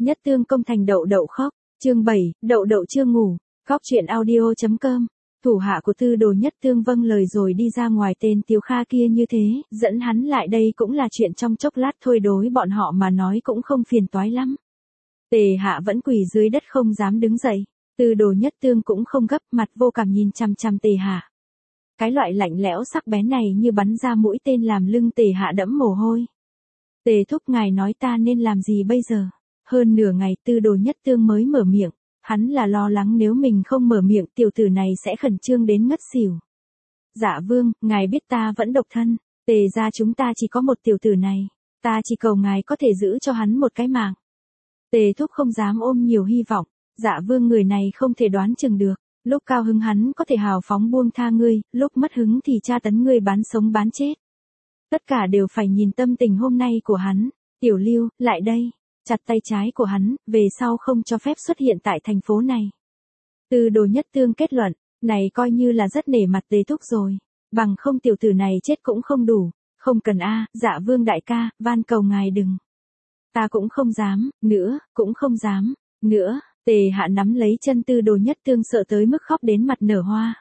Nhất Tương công thành đậu đậu khóc, chương 7, đậu đậu chưa ngủ, khóc chuyện audio.com. Thủ hạ của Tư Đồ Nhất Tương vâng lời rồi đi ra ngoài, tên Tiếu Kha kia như thế, dẫn hắn lại đây cũng là chuyện trong chốc lát thôi, đối bọn họ mà nói cũng không phiền toái lắm. Tề Hạ vẫn quỳ dưới đất không dám đứng dậy, Tư Đồ Nhất Tương cũng không gấp, mặt vô cảm nhìn chằm chằm Tề Hạ. Cái loại lạnh lẽo sắc bén này như bắn ra mũi tên làm lưng Tề Hạ đẫm mồ hôi. Tề thúc, ngài nói ta nên làm gì bây giờ? Hơn nửa ngày Tư Đồ Nhất Tương mới mở miệng, hắn là lo lắng nếu mình không mở miệng tiểu tử này sẽ khẩn trương đến ngất xỉu. Dạ vương, ngài biết ta vẫn độc thân, Tề gia chúng ta chỉ có một tiểu tử này, ta chỉ cầu ngài có thể giữ cho hắn một cái mạng. Tề thúc không dám ôm nhiều hy vọng, dạ vương người này không thể đoán chừng được, lúc cao hứng hắn có thể hào phóng buông tha ngươi, lúc mất hứng thì tra tấn ngươi bán sống bán chết. Tất cả đều phải nhìn tâm tình hôm nay của hắn. Tiểu Lưu, lại đây, chặt tay trái của hắn, về sau không cho phép xuất hiện tại thành phố này. Tư Đồ Nhất Tương kết luận, này coi như là rất nể mặt Tề thúc rồi, bằng không tiểu tử này chết cũng không đủ, không cần a, dạ vương đại ca, van cầu ngài đừng. Ta cũng không dám, nữa, cũng không dám, nữa. Tề Hạ nắm lấy chân Tư Đồ Nhất Tương sợ tới mức khóc đến mặt nở hoa.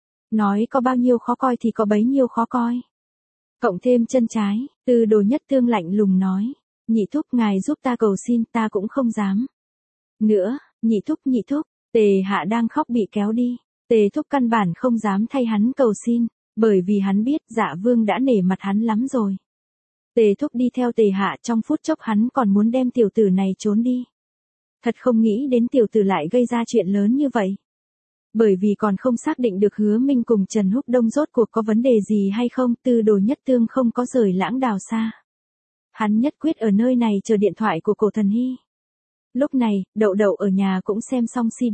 Nói có bao nhiêu khó coi thì có bấy nhiêu khó coi. Cộng thêm chân trái, Tư Đồ Nhất Tương lạnh lùng nói, nhị thúc ngài giúp ta cầu xin, ta cũng không dám. Nữa, nhị thúc, Tề Hạ đang khóc bị kéo đi, Tề thúc căn bản không dám thay hắn cầu xin, bởi vì hắn biết dạ vương đã nể mặt hắn lắm rồi. Tề thúc đi theo Tề Hạ, trong phút chốc hắn còn muốn đem tiểu tử này trốn đi. Thật không nghĩ đến tiểu tử lại gây ra chuyện lớn như vậy. Bởi vì còn không xác định được Hứa Minh cùng Trần Húc Đông rốt cuộc có vấn đề gì hay không, Tư Đồ Nhất Tương không có rời Lãng Đào xa. Hắn nhất quyết ở nơi này chờ điện thoại của Cổ Thần Hy. Lúc này, Đậu Đậu ở nhà cũng xem xong CD.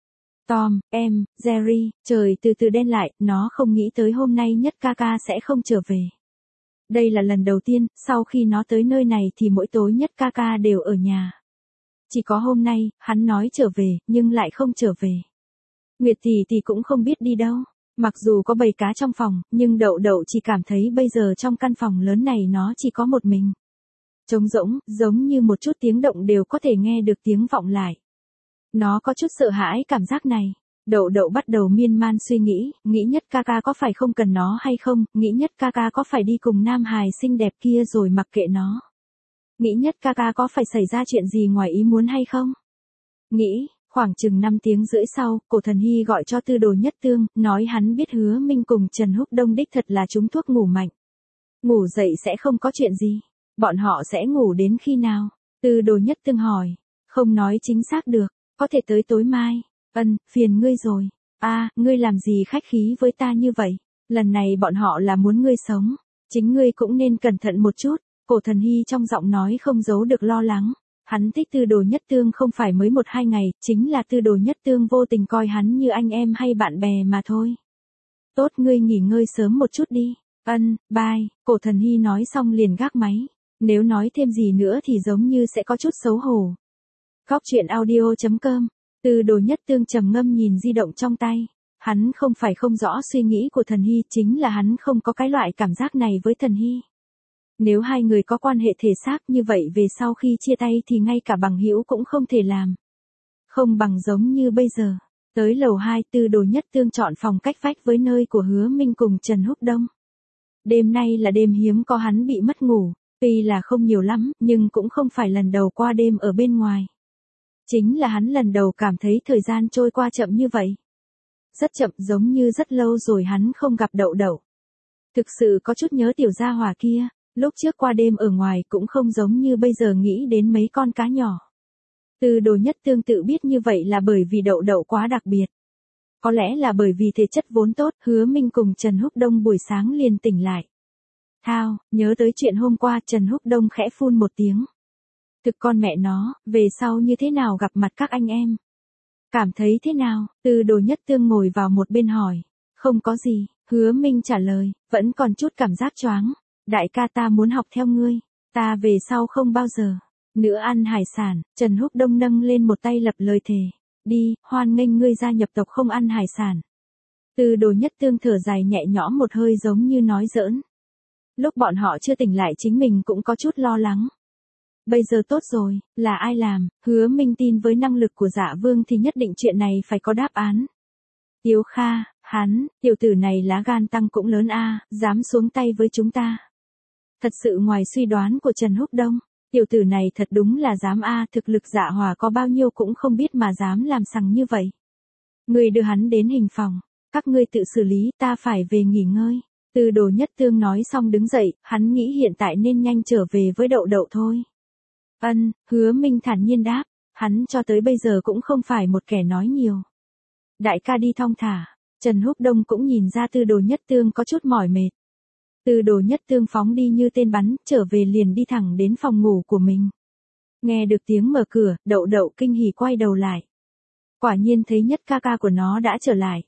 Tom, em, Jerry, trời từ từ đen lại, nó không nghĩ tới hôm nay Nhất ca ca sẽ không trở về. Đây là lần đầu tiên, sau khi nó tới nơi này thì mỗi tối Nhất ca ca đều ở nhà. Chỉ có hôm nay, hắn nói trở về, nhưng lại không trở về. Nguyệt tỷ cũng không biết đi đâu. Mặc dù có bầy cá trong phòng, nhưng Đậu Đậu chỉ cảm thấy bây giờ trong căn phòng lớn này nó chỉ có một mình. Trống rỗng, giống như một chút tiếng động đều có thể nghe được tiếng vọng lại. Nó có chút sợ hãi cảm giác này. Đậu Đậu bắt đầu miên man suy nghĩ Nhất ca ca có phải không cần nó hay không, nghĩ Nhất ca ca có phải đi cùng nam hài xinh đẹp kia rồi mặc kệ nó. Nghĩ Nhất ca ca có phải xảy ra chuyện gì ngoài ý muốn hay không? Nghĩ, khoảng chừng 5 tiếng rưỡi sau, Cổ Thần Hy gọi cho Tư Đồ Nhất Tương, nói hắn biết Hứa Minh cùng Trần Húc Đông đích thật là trúng thuốc ngủ mạnh. Ngủ dậy sẽ không có chuyện gì. Bọn họ sẽ ngủ đến khi nào? Tư Đồ Nhất Tương hỏi. Không nói chính xác được, có thể tới tối mai. Phiền ngươi rồi. Ngươi làm gì khách khí với ta như vậy? Lần này bọn họ là muốn ngươi sống. Chính ngươi cũng nên cẩn thận một chút. Cổ Thần Hy trong giọng nói không giấu được lo lắng. Hắn thích Tư Đồ Nhất Tương không phải mới 1-2 ngày, chính là Tư Đồ Nhất Tương vô tình coi hắn như anh em hay bạn bè mà thôi. Tốt, ngươi nghỉ ngơi sớm một chút đi. Bye, Cổ Thần Hy nói xong liền gác máy. Nếu nói thêm gì nữa thì giống như sẽ có chút xấu hổ. Khóc chuyện audio.com. Tư Đồ Nhất Tương trầm ngâm nhìn di động trong tay. Hắn không phải không rõ suy nghĩ của Thần Hy, chính là hắn không có cái loại cảm giác này với Thần Hy. Nếu hai người có quan hệ thể xác như vậy về sau khi chia tay thì ngay cả bằng hữu cũng không thể làm. Không bằng giống như bây giờ. Tới lầu 2, Tư Đồ Nhất Tương chọn phòng cách vách với nơi của Hứa Minh cùng Trần Húc Đông. Đêm nay là đêm hiếm có hắn bị mất ngủ, tuy là không nhiều lắm, nhưng cũng không phải lần đầu qua đêm ở bên ngoài. Chính là hắn lần đầu cảm thấy thời gian trôi qua chậm như vậy. Rất chậm, giống như rất lâu rồi hắn không gặp Đậu Đậu. Thực sự có chút nhớ tiểu gia hỏa kia. Lúc trước qua đêm ở ngoài cũng không giống như bây giờ nghĩ đến mấy con cá nhỏ. Tư Đồ Nhất Tương tự biết như vậy là bởi vì Đậu Đậu quá đặc biệt. Có lẽ là bởi vì thể chất vốn tốt, Hứa Minh cùng Trần Húc Đông buổi sáng liền tỉnh lại. Thao, nhớ tới chuyện hôm qua, Trần Húc Đông khẽ phun một tiếng. Thực con mẹ nó, về sau như thế nào gặp mặt các anh em? Cảm thấy thế nào? Tư Đồ Nhất Tương ngồi vào một bên hỏi. Không có gì, Hứa Minh trả lời, vẫn còn chút cảm giác choáng. Đại ca, ta muốn học theo ngươi, ta về sau không bao giờ nữa ăn hải sản. Trần Húc Đông nâng lên một tay lập lời thề. Đi, hoan nghênh ngươi gia nhập tộc không ăn hải sản. Tư Đồ Nhất Tương thở dài nhẹ nhõm một hơi giống như nói giỡn. Lúc bọn họ chưa tỉnh lại chính mình cũng có chút lo lắng. Bây giờ tốt rồi, là ai làm, Hứa Minh tin với năng lực của Dạ Vương thì nhất định chuyện này phải có đáp án. Tiếu Kha, hắn, tiểu tử này lá gan tăng cũng lớn a, dám xuống tay với chúng ta. Thật sự ngoài suy đoán của Trần Húc Đông, tiểu tử này thật đúng là dám a, thực lực Dạ Hỏa có bao nhiêu cũng không biết mà dám làm sằng như vậy. Người đưa hắn đến hình phòng, các ngươi tự xử lý, ta phải về nghỉ ngơi. Tư Đồ Nhất Tương nói xong đứng dậy, hắn nghĩ hiện tại nên nhanh trở về với Đậu Đậu thôi. Ân, Hứa Minh thản nhiên đáp, hắn cho tới bây giờ cũng không phải một kẻ nói nhiều. Đại ca đi thong thả, Trần Húc Đông cũng nhìn ra Tư Đồ Nhất Tương có chút mỏi mệt. Tư Đồ Nhất Tương phóng đi như tên bắn, trở về liền đi thẳng đến phòng ngủ của mình. Nghe được tiếng mở cửa, Đậu Đậu kinh hỉ quay đầu lại. Quả nhiên thấy Nhất ca ca của nó đã trở lại.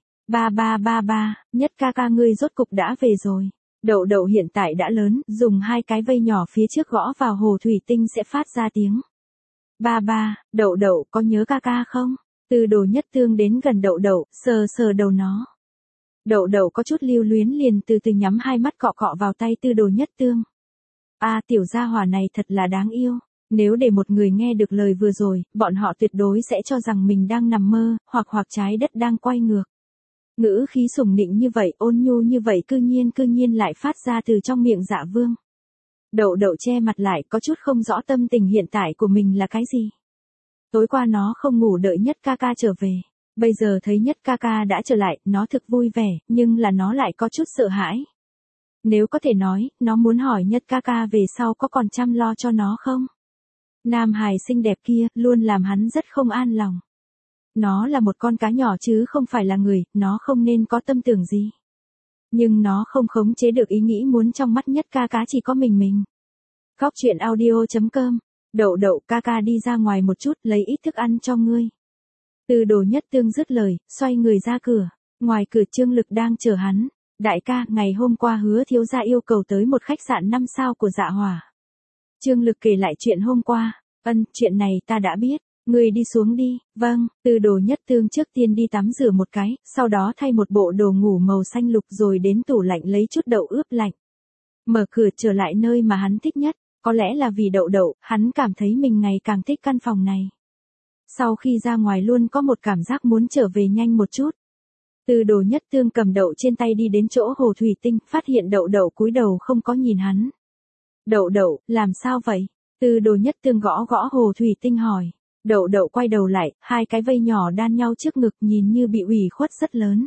Ba, Nhất ca ca ngươi rốt cục đã về rồi. Đậu Đậu hiện tại đã lớn, dùng hai cái vây nhỏ phía trước gõ vào hồ thủy tinh sẽ phát ra tiếng. Ba, Đậu Đậu có nhớ ca ca không? Tư Đồ Nhất Tương đến gần Đậu Đậu, sờ sờ đầu nó. Đậu Đậu có chút lưu luyến liền từ từ nhắm hai mắt cọ cọ vào tay Tư Đồ Nhất Tương. Tiểu gia hỏa này thật là đáng yêu. Nếu để một người nghe được lời vừa rồi, bọn họ tuyệt đối sẽ cho rằng mình đang nằm mơ, hoặc trái đất đang quay ngược. Ngữ khí sủng nịnh như vậy, ôn nhu như vậy cư nhiên lại phát ra từ trong miệng Dạ Vương. Đậu Đậu che mặt lại, có chút không rõ tâm tình hiện tại của mình là cái gì. Tối qua nó không ngủ đợi Nhất ca ca trở về. Bây giờ thấy Nhất ca ca đã trở lại, nó thực vui vẻ, nhưng là nó lại có chút sợ hãi. Nếu có thể nói, nó muốn hỏi Nhất ca ca về sau có còn chăm lo cho nó không? Nam hài xinh đẹp kia, luôn làm hắn rất không an lòng. Nó là một con cá nhỏ chứ không phải là người, nó không nên có tâm tưởng gì. Nhưng nó không khống chế được ý nghĩ muốn trong mắt Nhất ca ca chỉ có mình. Góc truyện audio.com. Đậu Đậu ca ca đi ra ngoài một chút, lấy ít thức ăn cho ngươi. Tư Đồ Nhất Tương dứt lời, xoay người ra cửa. Ngoài cửa Trương Lực đang chờ hắn. Đại ca, ngày hôm qua Hứa thiếu gia yêu cầu tới một khách sạn 5 sao của Dạ Hỏa. Trương Lực kể lại chuyện hôm qua. Chuyện này ta đã biết. Ngươi đi xuống đi. Vâng, Tư Đồ Nhất Tương trước tiên đi tắm rửa một cái, sau đó thay một bộ đồ ngủ màu xanh lục rồi đến tủ lạnh lấy chút đậu ướp lạnh. Mở cửa trở lại nơi mà hắn thích nhất, có lẽ là vì Đậu Đậu, hắn cảm thấy mình ngày càng thích căn phòng này. Sau khi ra ngoài luôn có một cảm giác muốn trở về nhanh một chút. Tư Đồ Nhất Tương cầm đậu trên tay đi đến chỗ hồ thủy tinh, phát hiện Đậu Đậu cúi đầu không có nhìn hắn. Đậu Đậu, làm sao vậy? Tư Đồ Nhất Tương gõ gõ hồ thủy tinh hỏi. Đậu Đậu quay đầu lại, hai cái vây nhỏ đan nhau trước ngực nhìn như bị ủy khuất rất lớn.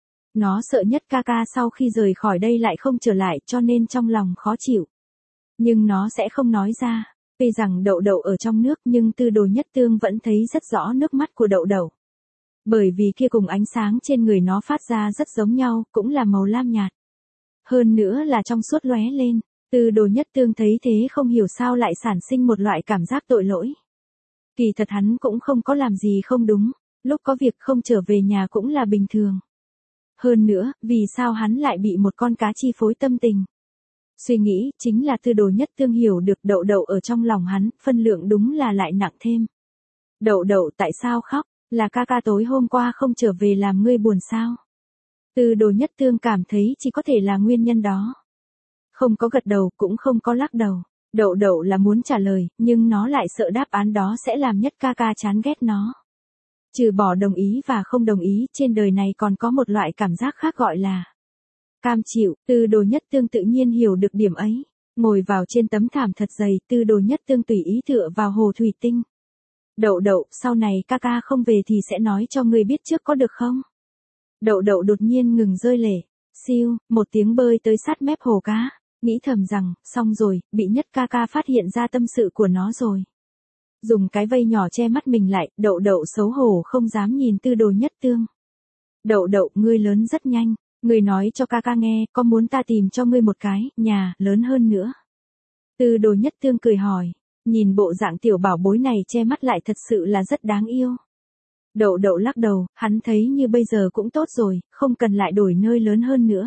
Nó sợ Nhất ca ca sau khi rời khỏi đây lại không trở lại cho nên trong lòng khó chịu. Nhưng nó sẽ không nói ra. Tuy rằng Đậu Đậu ở trong nước nhưng Tư Đồ Nhất Tương vẫn thấy rất rõ nước mắt của Đậu Đậu. Bởi vì kia cùng ánh sáng trên người nó phát ra rất giống nhau, cũng là màu lam nhạt. Hơn nữa là trong suốt lóe lên. Tư Đồ Nhất Tương thấy thế không hiểu sao lại sản sinh một loại cảm giác tội lỗi. Kỳ thật hắn cũng không có làm gì không đúng, lúc có việc không trở về nhà cũng là bình thường. Hơn nữa, vì sao hắn lại bị một con cá chi phối tâm tình? Suy nghĩ, chính là Tư Đồ Nhất Tương hiểu được Đậu Đậu ở trong lòng hắn, phân lượng đúng là lại nặng thêm. Đậu Đậu tại sao khóc, là ca ca tối hôm qua không trở về làm ngươi buồn sao? Tư Đồ Nhất Tương cảm thấy chỉ có thể là nguyên nhân đó. Không có gật đầu, cũng không có lắc đầu. Đậu Đậu là muốn trả lời, nhưng nó lại sợ đáp án đó sẽ làm Nhất ca ca chán ghét nó. Trừ bỏ đồng ý và không đồng ý, trên đời này còn có một loại cảm giác khác gọi là cam chịu. Tư Đồ Nhất Tương tự nhiên hiểu được điểm ấy. Ngồi vào trên tấm thảm thật dày, Tư Đồ Nhất Tương tùy ý tựa vào hồ thủy tinh. Đậu Đậu, sau này ca ca không về thì sẽ nói cho ngươi biết trước có được không? Đậu Đậu đột nhiên ngừng rơi lệ. Siêu, một tiếng bơi tới sát mép hồ cá. Nghĩ thầm rằng, xong rồi, bị Nhất ca ca phát hiện ra tâm sự của nó rồi. Dùng cái vây nhỏ che mắt mình lại, Đậu Đậu xấu hổ không dám nhìn Tư Đồ Nhất Tương. Đậu Đậu, ngươi lớn rất nhanh. Ngươi nói cho ca ca nghe, có muốn ta tìm cho ngươi một cái, nhà, lớn hơn nữa. Tư Đồ Nhất Tương cười hỏi. Nhìn bộ dạng tiểu bảo bối này che mắt lại thật sự là rất đáng yêu. Đậu Đậu lắc đầu, hắn thấy như bây giờ cũng tốt rồi, không cần lại đổi nơi lớn hơn nữa.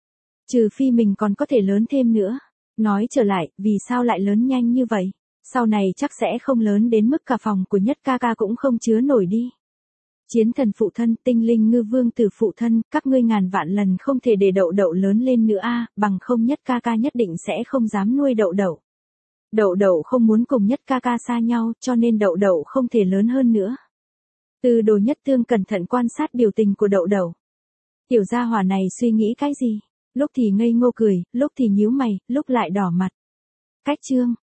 Trừ phi mình còn có thể lớn thêm nữa. Nói trở lại, vì sao lại lớn nhanh như vậy? Sau này chắc sẽ không lớn đến mức cả phòng của Nhất ca ca cũng không chứa nổi đi. Chiến thần phụ thân, tinh linh ngư vương tử phụ thân, các ngươi ngàn vạn lần không thể để Đậu Đậu lớn lên nữa a, bằng không Nhất ca ca nhất định sẽ không dám nuôi Đậu Đậu. Đậu đậu không muốn cùng Nhất ca ca xa nhau, cho nên đậu đậu không thể lớn hơn nữa. Tư Đồ Nhất Tương cẩn thận quan sát biểu tình của đậu đậu. Tiểu gia hỏa này suy nghĩ cái gì? Lúc thì ngây ngô cười, lúc thì nhíu mày, lúc lại đỏ mặt. Cách chương.